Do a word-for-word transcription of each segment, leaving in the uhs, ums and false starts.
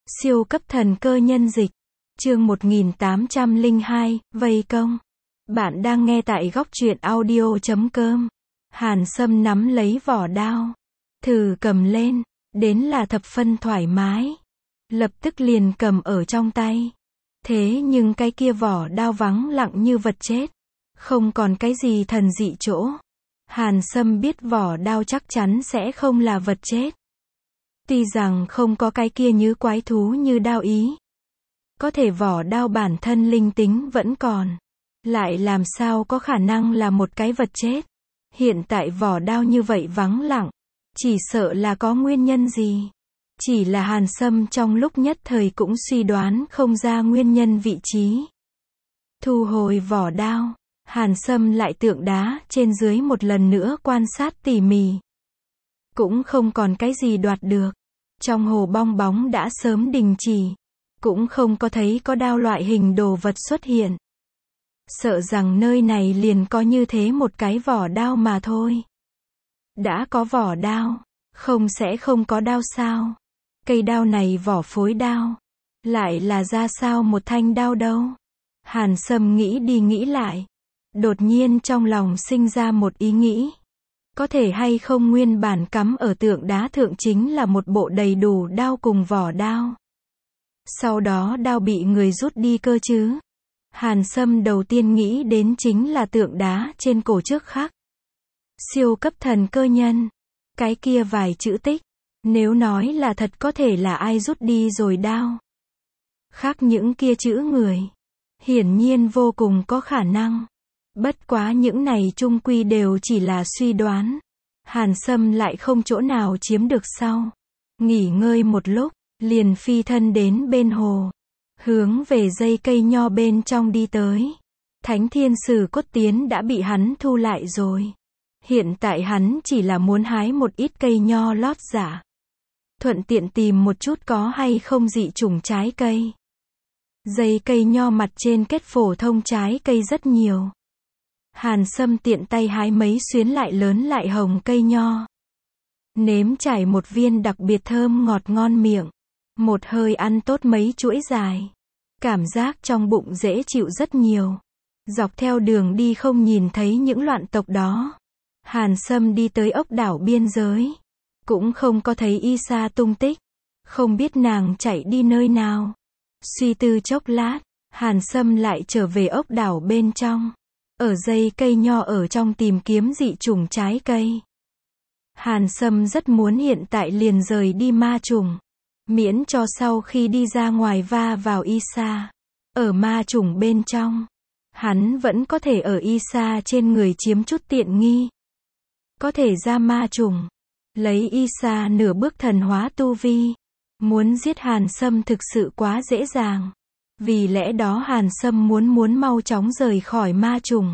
Siêu cấp thần cơ nhân dịch. Chương một nghìn tám trăm lẻ hai, vây công. Bạn đang nghe tại góc truyện audio chấm com. Hàn Sâm nắm lấy vỏ đao. Thử cầm lên. Đến là thập phân thoải mái. Lập tức liền cầm ở trong tay. Thế nhưng cái kia vỏ đao vắng lặng như vật chết. Không còn cái gì thần dị chỗ. Hàn Sâm biết vỏ đao chắc chắn sẽ không là vật chết. Tuy rằng không có cái kia như quái thú như đao ý. Có thể vỏ đao bản thân linh tính vẫn còn. Lại làm sao có khả năng là một cái vật chết. Hiện tại vỏ đao như vậy vắng lặng. Chỉ sợ là có nguyên nhân gì. Chỉ là Hàn Sâm trong lúc nhất thời cũng suy đoán không ra nguyên nhân vị trí. Thu hồi vỏ đao. Hàn Sâm lại tượng đá trên dưới một lần nữa quan sát tỉ mỉ. Cũng không còn cái gì đoạt được. Trong hồ bong bóng đã sớm đình chỉ. Cũng không có thấy có đao loại hình đồ vật xuất hiện. Sợ rằng nơi này liền có như thế một cái vỏ đao mà thôi. Đã có vỏ đao, không sẽ không có đao sao? Cây đao này vỏ phối đao. Lại là ra sao một thanh đao đâu? Hàn Sâm nghĩ đi nghĩ lại. Đột nhiên trong lòng sinh ra một ý nghĩ. Có thể hay không nguyên bản cắm ở tượng đá thượng chính là một bộ đầy đủ đao cùng vỏ đao. Sau đó đao bị người rút đi cơ chứ. Hàn Sâm đầu tiên nghĩ đến chính là tượng đá trên cổ trước khắc. Siêu cấp thần cơ nhân. Cái kia vài chữ tích. Nếu nói là thật có thể là ai rút đi rồi đao. Khác những kia chữ người. Hiển nhiên vô cùng có khả năng. Bất quá những này chung quy đều chỉ là suy đoán. Hàn Sâm lại không chỗ nào chiếm được sau. Nghỉ ngơi một lúc, liền phi thân đến bên hồ. Hướng về dây cây nho bên trong đi tới. Thánh thiên sử cốt tiến đã bị hắn thu lại rồi. Hiện tại hắn chỉ là muốn hái một ít cây nho lót giả. Thuận tiện tìm một chút có hay không dị chủng trái cây. Dây cây nho mặt trên kết phổ thông trái cây rất nhiều. Hàn Sâm tiện tay hái mấy xuyến lại lớn lại hồng cây nho. Nếm trải một viên đặc biệt thơm ngọt ngon miệng. Một hơi ăn tốt mấy chuỗi dài. Cảm giác trong bụng dễ chịu rất nhiều. Dọc theo đường đi không nhìn thấy những loạn tộc đó. Hàn Sâm đi tới ốc đảo biên giới. Cũng không có thấy Y Sa tung tích. Không biết nàng chạy đi nơi nào. Suy tư chốc lát, Hàn Sâm lại trở về ốc đảo bên trong. Ở dây cây nho ở trong tìm kiếm dị chủng trái cây. Hàn Sâm rất muốn hiện tại liền rời đi ma trùng. Miễn cho sau khi đi ra ngoài va vào Y Sa. Ở ma trùng bên trong. Hắn vẫn có thể ở Y Sa trên người chiếm chút tiện nghi. Có thể ra ma trùng. Lấy Y Sa nửa bước thần hóa tu vi. Muốn giết Hàn Sâm thực sự quá dễ dàng. Vì lẽ đó Hàn Sâm muốn muốn mau chóng rời khỏi ma trùng.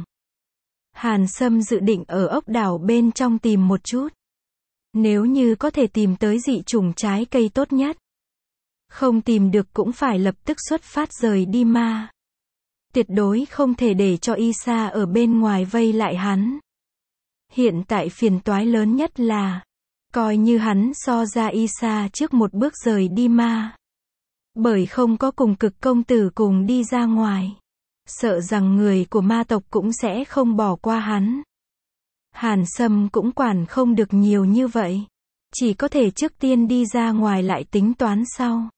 Hàn Sâm dự định ở ốc đảo bên trong tìm một chút. Nếu như có thể tìm tới dị chủng trái cây tốt nhất. Không tìm được cũng phải lập tức xuất phát rời đi ma. Tuyệt đối không thể để cho Y Sa ở bên ngoài vây lại hắn. Hiện tại phiền toái lớn nhất là, coi như hắn so ra Y Sa trước một bước rời đi ma. Bởi không có cùng cực công tử cùng đi ra ngoài. Sợ rằng người của ma tộc cũng sẽ không bỏ qua hắn. Hàn Sâm cũng quản không được nhiều như vậy. Chỉ có thể trước tiên đi ra ngoài lại tính toán sau.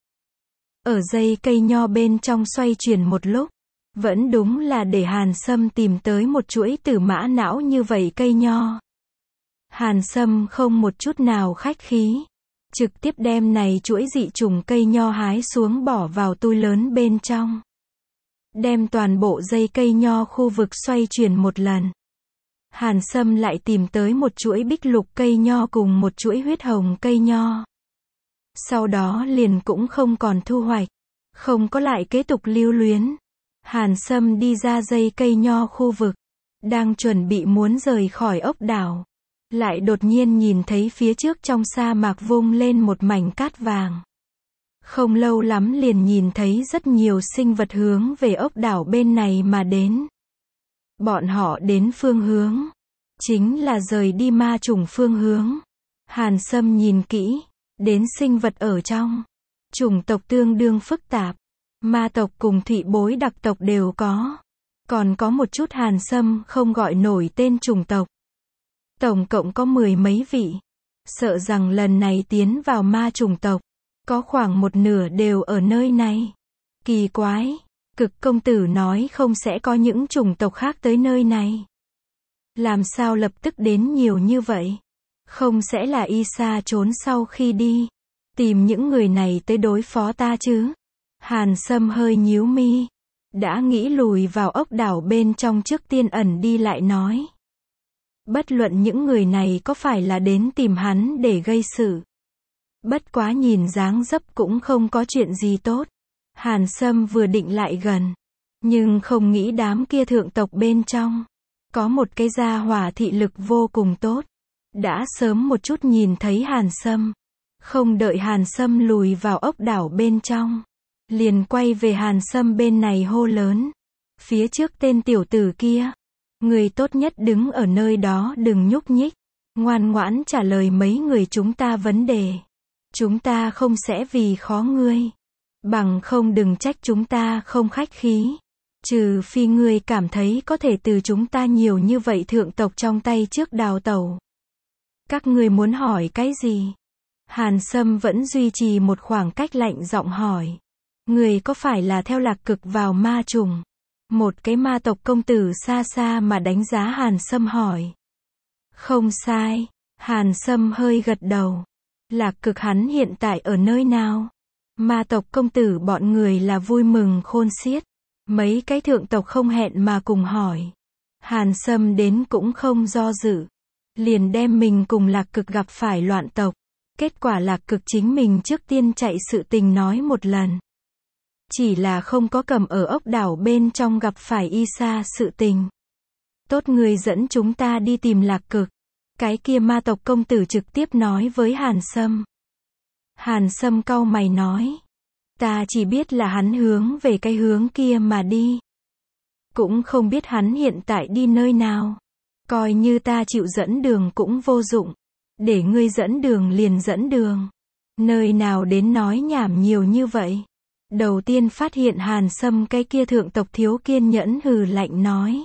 Ở dây cây nho bên trong xoay chuyển một lúc. Vẫn đúng là để Hàn Sâm tìm tới một chuỗi tử mã não như vậy cây nho. Hàn Sâm không một chút nào khách khí. Trực tiếp đem này chuỗi dị chủng cây nho hái xuống bỏ vào túi lớn bên trong. Đem toàn bộ dây cây nho khu vực xoay chuyển một lần. Hàn Sâm lại tìm tới một chuỗi bích lục cây nho cùng một chuỗi huyết hồng cây nho. Sau đó liền cũng không còn thu hoạch. Không có lại kế tục lưu luyến. Hàn Sâm đi ra dây cây nho khu vực. Đang chuẩn bị muốn rời khỏi ốc đảo. Lại đột nhiên nhìn thấy phía trước trong sa mạc vung lên một mảnh cát vàng. Không lâu lắm liền nhìn thấy rất nhiều sinh vật hướng về ốc đảo bên này mà đến. Bọn họ đến phương hướng. Chính là rời đi ma trùng phương hướng. Hàn Sâm nhìn kỹ. Đến sinh vật ở trong. Chủng tộc tương đương phức tạp. Ma tộc cùng thụy bối đặc tộc đều có. Còn có một chút Hàn Sâm không gọi nổi tên chủng tộc. Tổng cộng có mười mấy vị. Sợ rằng lần này tiến vào ma chủng tộc, có khoảng một nửa đều ở nơi này. Kỳ quái, Cực công tử nói không sẽ có những chủng tộc khác tới nơi này. Làm sao lập tức đến nhiều như vậy? Không sẽ là Isa trốn sau khi đi, tìm những người này tới đối phó ta chứ? Hàn Sâm hơi nhíu mi, đã nghĩ lùi vào ốc đảo bên trong trước tiên ẩn đi lại nói. Bất luận những người này có phải là đến tìm hắn để gây sự. Bất quá nhìn dáng dấp cũng không có chuyện gì tốt. Hàn Sâm vừa định lại gần, nhưng không nghĩ đám kia thượng tộc bên trong. Có một cái gia hỏa thị lực vô cùng tốt. Đã sớm một chút nhìn thấy Hàn Sâm. Không đợi Hàn Sâm lùi vào ốc đảo bên trong. Liền quay về Hàn Sâm bên này hô lớn. Phía trước tên tiểu tử kia. Người tốt nhất đứng ở nơi đó đừng nhúc nhích. Ngoan ngoãn trả lời mấy người chúng ta vấn đề. Chúng ta không sẽ vì khó ngươi. Bằng không đừng trách chúng ta không khách khí. Trừ phi ngươi cảm thấy có thể từ chúng ta nhiều như vậy thượng tộc trong tay trước đào tẩu. Các ngươi muốn hỏi cái gì? Hàn Sâm vẫn duy trì một khoảng cách lạnh giọng hỏi. Người có phải là theo Lạc Cực vào ma trùng? Một cái ma tộc công tử xa xa mà đánh giá Hàn Sâm hỏi. Không sai. Hàn Sâm hơi gật đầu. Lạc Cực hắn hiện tại ở nơi nào? Ma tộc công tử bọn người là vui mừng khôn xiết. Mấy cái thượng tộc không hẹn mà cùng hỏi. Hàn Sâm đến cũng không do dự. Liền đem mình cùng Lạc Cực gặp phải loạn tộc. Kết quả Lạc Cực chính mình trước tiên chạy sự tình nói một lần. Chỉ là không có cầm ở ốc đảo bên trong gặp phải Isa sự tình. Tốt người dẫn chúng ta đi tìm Lạc Cực. Cái kia ma tộc công tử trực tiếp nói với Hàn Sâm. Hàn Sâm cau mày nói. Ta chỉ biết là hắn hướng về cái hướng kia mà đi. Cũng không biết hắn hiện tại đi nơi nào. Coi như ta chịu dẫn đường cũng vô dụng. Để ngươi dẫn đường liền dẫn đường. Nơi nào đến nói nhảm nhiều như vậy. Đầu tiên phát hiện Hàn Sâm cái kia thượng tộc thiếu kiên nhẫn hừ lạnh nói.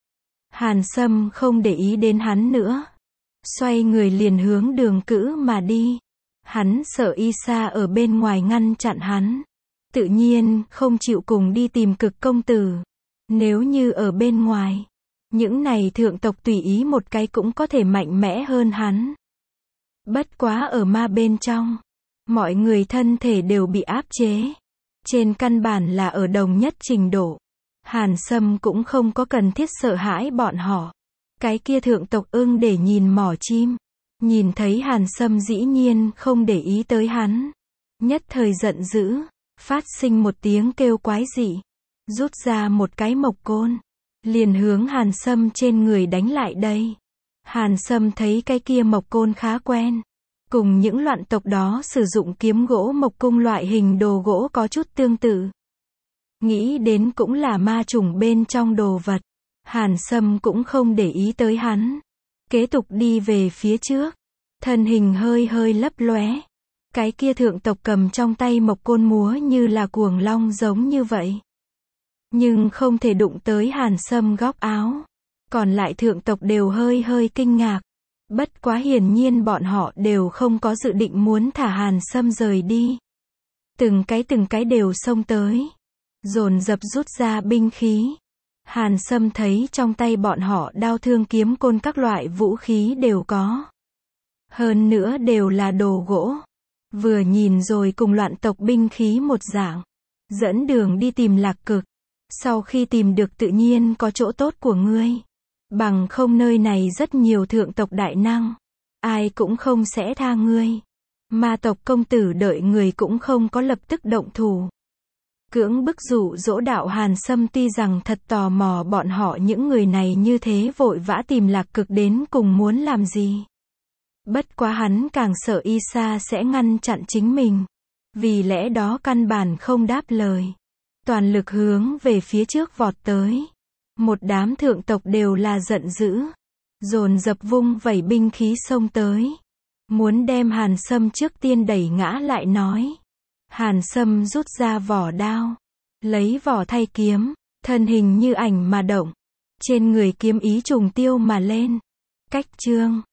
Hàn Sâm không để ý đến hắn nữa. Xoay người liền hướng đường cữ mà đi. Hắn sợ Isa ở bên ngoài ngăn chặn hắn. Tự nhiên không chịu cùng đi tìm Cực công tử. Nếu như ở bên ngoài, những này thượng tộc tùy ý một cái cũng có thể mạnh mẽ hơn hắn. Bất quá ở ma bên trong, mọi người thân thể đều bị áp chế. Trên căn bản là ở đồng nhất trình độ. Hàn Sâm cũng không có cần thiết sợ hãi bọn họ. Cái kia thượng tộc ưng để nhìn mỏ chim. Nhìn thấy Hàn Sâm dĩ nhiên không để ý tới hắn. Nhất thời giận dữ, phát sinh một tiếng kêu quái dị. Rút ra một cái mộc côn. Liền hướng Hàn Sâm trên người đánh lại đây. Hàn Sâm thấy cái kia mộc côn khá quen. Cùng những loạn tộc đó sử dụng kiếm gỗ mộc cung loại hình đồ gỗ có chút tương tự. Nghĩ đến cũng là ma chủng bên trong đồ vật. Hàn Sâm cũng không để ý tới hắn. Kế tục đi về phía trước. Thân hình hơi hơi lấp lóe. Cái kia thượng tộc cầm trong tay mộc côn múa như là cuồng long giống như vậy. Nhưng không thể đụng tới Hàn Sâm góc áo. Còn lại thượng tộc đều hơi hơi kinh ngạc. Bất quá hiển nhiên bọn họ đều không có dự định muốn thả Hàn Sâm rời đi. Từng cái từng cái đều xông tới. Dồn dập rút ra binh khí. Hàn Sâm thấy trong tay bọn họ đao thương kiếm côn các loại vũ khí đều có. Hơn nữa đều là đồ gỗ. Vừa nhìn rồi cùng loạn tộc binh khí một dạng. Dẫn đường đi tìm Lạc Cực. Sau khi tìm được tự nhiên có chỗ tốt của ngươi. Bằng không nơi này rất nhiều thượng tộc đại năng. Ai cũng không sẽ tha ngươi. Ma tộc công tử đợi người cũng không có lập tức động thủ. Cưỡng bức dụ dỗ đạo Hàn Sâm tuy rằng thật tò mò bọn họ những người này như thế vội vã tìm Lạc Cực đến cùng muốn làm gì. Bất quá hắn càng sợ Isa sẽ ngăn chặn chính mình. Vì lẽ đó căn bản không đáp lời. Toàn lực hướng về phía trước vọt tới. Một đám thượng tộc đều là giận dữ. Dồn dập vung vẩy binh khí xông tới. Muốn đem Hàn Sâm trước tiên đẩy ngã lại nói. Hàn Sâm rút ra vỏ đao, lấy vỏ thay kiếm, thân hình như ảnh mà động. Trên người kiếm ý trùng tiêu mà lên. Cách chương